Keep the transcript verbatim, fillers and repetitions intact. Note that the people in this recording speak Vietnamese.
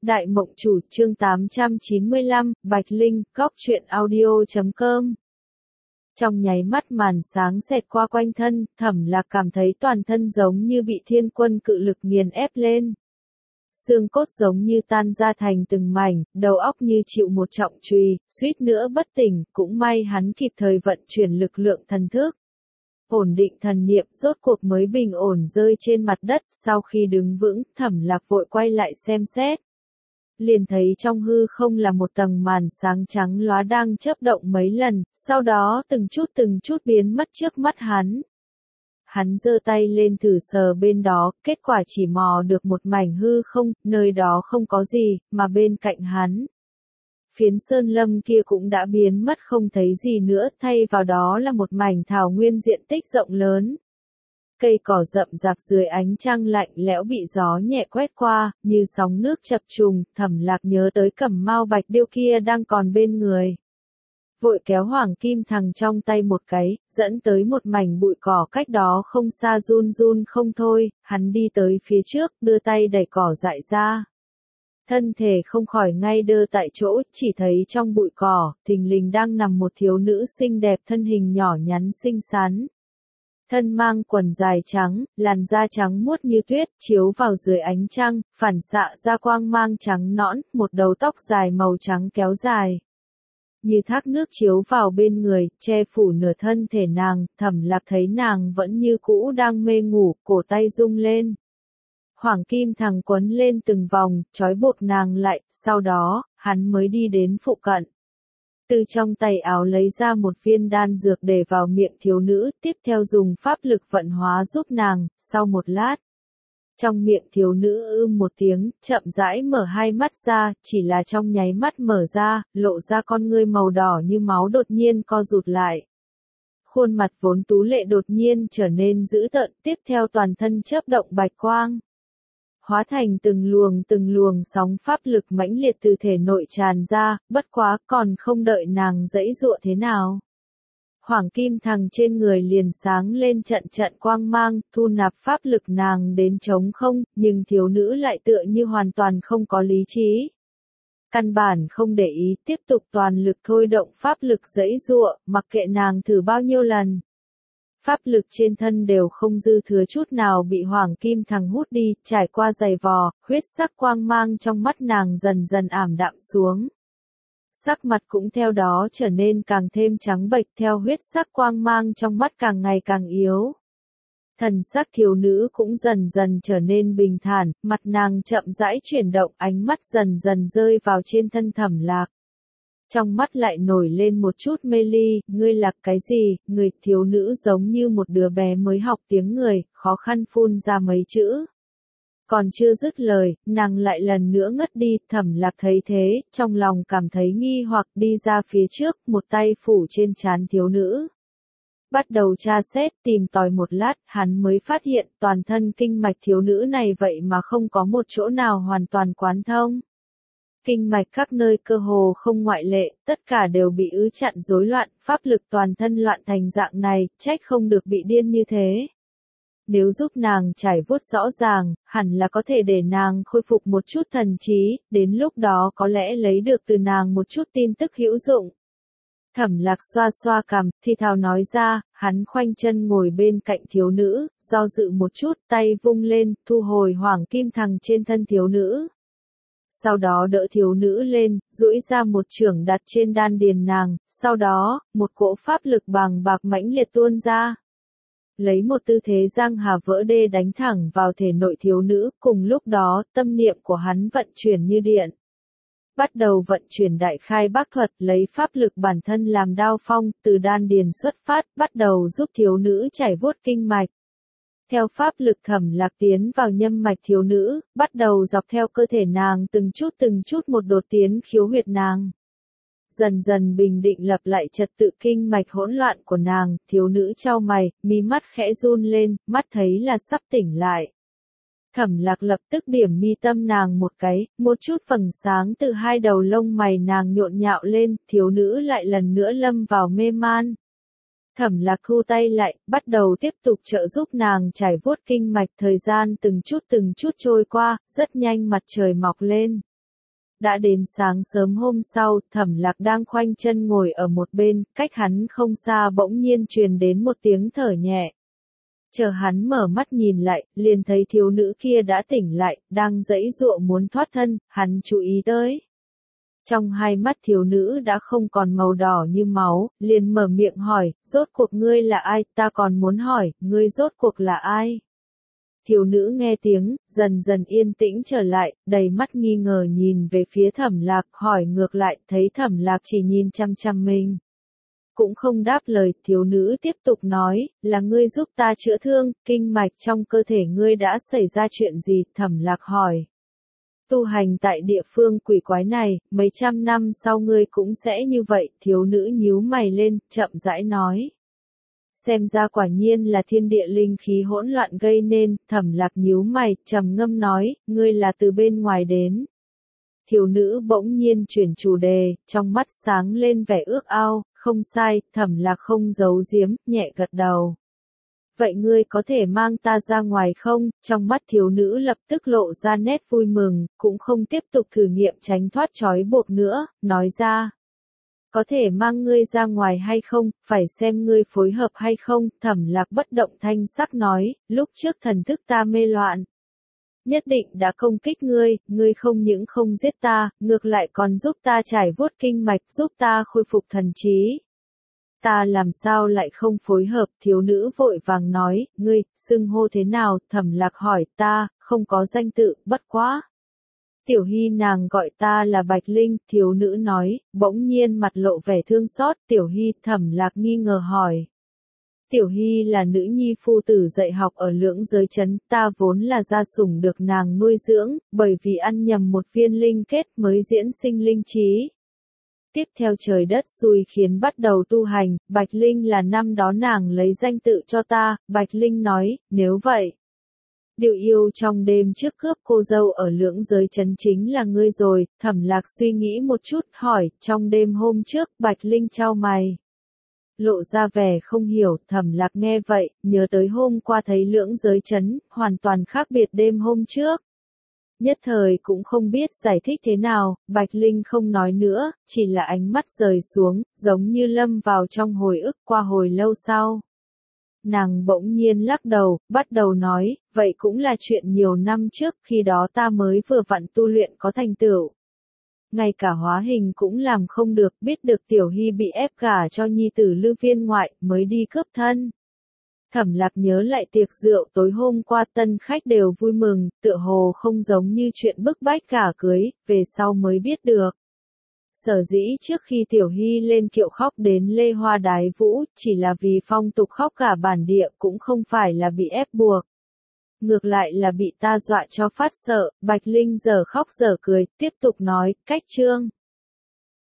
Đại Mộng Chủ chương tám trăm chín mươi lăm, Bạch Linh, Góc truyện audio chấm com. Trong nháy mắt màn sáng xẹt qua quanh thân, Thẩm Lạc cảm thấy toàn thân giống như bị thiên quân cự lực nghiền ép lên. Xương cốt giống như tan ra thành từng mảnh, đầu óc như chịu một trọng chùy, suýt nữa bất tỉnh, cũng may hắn kịp thời vận chuyển lực lượng thần thức. Ổn định thần niệm, rốt cuộc mới bình ổn rơi trên mặt đất, sau khi đứng vững, Thẩm Lạc vội quay lại xem xét. Liền thấy trong hư không là một tầng màn sáng trắng lóa đang chớp động mấy lần, sau đó từng chút từng chút biến mất trước mắt hắn. Hắn giơ tay lên thử sờ bên đó, kết quả chỉ mò được một mảnh hư không, nơi đó không có gì, mà bên cạnh hắn. Phiến sơn lâm kia cũng đã biến mất không thấy gì nữa, thay vào đó là một mảnh thảo nguyên diện tích rộng lớn. Cây cỏ rậm rạp dưới ánh trăng lạnh lẽo bị gió nhẹ quét qua, như sóng nước chập trùng, Thẩm Lạc nhớ tới Cẩm Mao Bạch Điêu kia đang còn bên người. Vội kéo Hoàng Kim Thằng trong tay một cái, dẫn tới một mảnh bụi cỏ cách đó không xa run run không thôi, hắn đi tới phía trước, đưa tay đẩy cỏ dại ra. Thân thể không khỏi ngay đơ tại chỗ, chỉ thấy trong bụi cỏ, thình lình đang nằm một thiếu nữ xinh đẹp, thân hình nhỏ nhắn xinh xắn. Thân mang quần dài trắng, làn da trắng muốt như tuyết, chiếu vào dưới ánh trăng, phản xạ ra quang mang trắng nõn, một đầu tóc dài màu trắng kéo dài. Như thác nước chiếu vào bên người, che phủ nửa thân thể nàng, Thẩm Lạc thấy nàng vẫn như cũ đang mê ngủ, cổ tay rung lên. Hoàng Kim Thằng quấn lên từng vòng, trói buộc nàng lại, sau đó, hắn mới đi đến phụ cận. Từ trong tay áo lấy ra một viên đan dược để vào miệng thiếu nữ, tiếp theo dùng pháp lực vận hóa giúp nàng, sau một lát. Trong miệng thiếu nữ ư một tiếng, chậm rãi mở hai mắt ra, chỉ là trong nháy mắt mở ra, lộ ra con ngươi màu đỏ như máu đột nhiên co rụt lại. Khuôn mặt vốn tú lệ đột nhiên trở nên dữ tợn, tiếp theo toàn thân chớp động bạch quang. Hóa thành từng luồng từng luồng sóng pháp lực mãnh liệt từ thể nội tràn ra, bất quá còn không đợi nàng giãy giụa thế nào. Hoàng Kim Thằng trên người liền sáng lên trận trận quang mang, thu nạp pháp lực nàng đến trống không, nhưng thiếu nữ lại tựa như hoàn toàn không có lý trí. Căn bản không để ý, tiếp tục toàn lực thôi động pháp lực giãy giụa, mặc kệ nàng thử bao nhiêu lần. Pháp lực trên thân đều không dư thừa chút nào bị Hoàng Kim Thằng hút đi, trải qua giày vò, huyết sắc quang mang trong mắt nàng dần dần ảm đạm xuống. Sắc mặt cũng theo đó trở nên càng thêm trắng bệch, theo huyết sắc quang mang trong mắt càng ngày càng yếu. Thần sắc thiếu nữ cũng dần dần trở nên bình thản, mặt nàng chậm rãi chuyển động, ánh mắt dần dần rơi vào trên thân Thẩm Lạc. Trong mắt lại nổi lên một chút mê ly, ngươi là cái gì, người thiếu nữ giống như một đứa bé mới học tiếng người, khó khăn phun ra mấy chữ. Còn chưa dứt lời, nàng lại lần nữa ngất đi, Thẩm Lạc thấy thế, trong lòng cảm thấy nghi hoặc đi ra phía trước, một tay phủ trên trán thiếu nữ. Bắt đầu tra xét, tìm tòi một lát, hắn mới phát hiện toàn thân kinh mạch thiếu nữ này vậy mà không có một chỗ nào hoàn toàn quán thông. Kinh mạch các nơi cơ hồ không ngoại lệ, tất cả đều bị ứ chặn rối loạn, pháp lực toàn thân loạn thành dạng này, trách không được bị điên như thế. Nếu giúp nàng trải vuốt rõ ràng, hẳn là có thể để nàng khôi phục một chút thần trí, đến lúc đó có lẽ lấy được từ nàng một chút tin tức hữu dụng. Thẩm Lạc xoa xoa cằm, thì thào nói ra, hắn khoanh chân ngồi bên cạnh thiếu nữ, do dự một chút, tay vung lên, thu hồi Hoàng Kim Thằng trên thân thiếu nữ. Sau đó đỡ thiếu nữ lên, duỗi ra một chưởng đặt trên đan điền nàng, sau đó, một cỗ pháp lực bàng bạc mãnh liệt tuôn ra. Lấy một tư thế giang hà vỡ đê đánh thẳng vào thể nội thiếu nữ, cùng lúc đó, tâm niệm của hắn vận chuyển như điện. Bắt đầu vận chuyển đại khai bác thuật, lấy pháp lực bản thân làm đao phong, từ đan điền xuất phát, bắt đầu giúp thiếu nữ chảy vuốt kinh mạch. Theo pháp lực Thẩm Lạc tiến vào nhâm mạch thiếu nữ, bắt đầu dọc theo cơ thể nàng từng chút từng chút một đột tiến khiếu huyệt nàng. Dần dần bình định lập lại trật tự kinh mạch hỗn loạn của nàng, thiếu nữ chau mày, mí mắt khẽ run lên, mắt thấy là sắp tỉnh lại. Thẩm Lạc lập tức điểm mi tâm nàng một cái, một chút vầng sáng từ hai đầu lông mày nàng nhộn nhạo lên, thiếu nữ lại lần nữa lâm vào mê man. Thẩm Lạc thu tay lại, bắt đầu tiếp tục trợ giúp nàng trải vuốt kinh mạch, thời gian từng chút từng chút trôi qua, rất nhanh mặt trời mọc lên. Đã đến sáng sớm hôm sau, Thẩm Lạc đang khoanh chân ngồi ở một bên, cách hắn không xa bỗng nhiên truyền đến một tiếng thở nhẹ. Chờ hắn mở mắt nhìn lại, liền thấy thiếu nữ kia đã tỉnh lại, đang giãy giụa muốn thoát thân, hắn chú ý tới. Trong hai mắt thiếu nữ đã không còn màu đỏ như máu, liền mở miệng hỏi, rốt cuộc ngươi là ai, ta còn muốn hỏi, ngươi rốt cuộc là ai? Thiếu nữ nghe tiếng, dần dần yên tĩnh trở lại, đầy mắt nghi ngờ nhìn về phía Thẩm Lạc, hỏi ngược lại, thấy Thẩm Lạc chỉ nhìn chăm chăm mình. Cũng không đáp lời, thiếu nữ tiếp tục nói, là ngươi giúp ta chữa thương, kinh mạch trong cơ thể ngươi đã xảy ra chuyện gì, Thẩm Lạc hỏi. Tu hành tại địa phương quỷ quái này, mấy trăm năm sau ngươi cũng sẽ như vậy, thiếu nữ nhíu mày lên, chậm rãi nói. Xem ra quả nhiên là thiên địa linh khí hỗn loạn gây nên, Thẩm Lạc nhíu mày, trầm ngâm nói, ngươi là từ bên ngoài đến. Thiếu nữ bỗng nhiên chuyển chủ đề, trong mắt sáng lên vẻ ước ao, không sai, Thẩm Lạc không giấu giếm, nhẹ gật đầu. Vậy ngươi có thể mang ta ra ngoài không? Trong mắt thiếu nữ lập tức lộ ra nét vui mừng, cũng không tiếp tục thử nghiệm tránh thoát trói buộc nữa, nói ra. Có thể mang ngươi ra ngoài hay không, phải xem ngươi phối hợp hay không, Thẩm Lạc bất động thanh sắc nói, lúc trước thần thức ta mê loạn. Nhất định đã công kích ngươi, ngươi không những không giết ta, ngược lại còn giúp ta trải vuốt kinh mạch, giúp ta khôi phục thần trí. Ta làm sao lại không phối hợp, thiếu nữ vội vàng nói, ngươi, xưng hô thế nào, Thẩm Lạc hỏi, ta, không có danh tự, bất quá. Tiểu Hy nàng gọi ta là Bạch Linh, thiếu nữ nói, bỗng nhiên mặt lộ vẻ thương xót, Tiểu Hy, Thẩm Lạc nghi ngờ hỏi. Tiểu Hy là nữ nhi phu tử dạy học ở Lưỡng Giới Trấn, ta vốn là gia sủng được nàng nuôi dưỡng, bởi vì ăn nhầm một viên linh kết mới diễn sinh linh trí. Tiếp theo trời đất xui khiến bắt đầu tu hành, Bạch Linh là năm đó nàng lấy danh tự cho ta, Bạch Linh nói, nếu vậy. Điều yêu trong đêm trước cướp cô dâu ở Lưỡng Giới Trấn chính là ngươi rồi, Thẩm Lạc suy nghĩ một chút, hỏi, trong đêm hôm trước, Bạch Linh chau mày. Lộ ra vẻ không hiểu, Thẩm Lạc nghe vậy, nhớ tới hôm qua thấy Lưỡng Giới Trấn, hoàn toàn khác biệt đêm hôm trước. Nhất thời cũng không biết giải thích thế nào, Bạch Linh không nói nữa, chỉ là ánh mắt rời xuống, giống như lâm vào trong hồi ức qua hồi lâu sau. Nàng bỗng nhiên lắc đầu, bắt đầu nói, vậy cũng là chuyện nhiều năm trước, khi đó ta mới vừa vặn tu luyện có thành tựu. Ngay cả hóa hình cũng làm không được, biết được Tiểu Hy bị ép gả cho nhi tử Lư Viên ngoại, mới đi cướp thân. Thẩm Lạc nhớ lại tiệc rượu tối hôm qua tân khách đều vui mừng, tựa hồ không giống như chuyện bức bách gả cưới, về sau mới biết được. Sở dĩ trước khi Tiểu Hy lên kiệu khóc đến Lê Hoa Đái Vũ, chỉ là vì phong tục khóc cả bản địa cũng không phải là bị ép buộc. Ngược lại là bị ta dọa cho phát sợ, Bạch Linh giờ khóc giờ cười, tiếp tục nói, cách chương.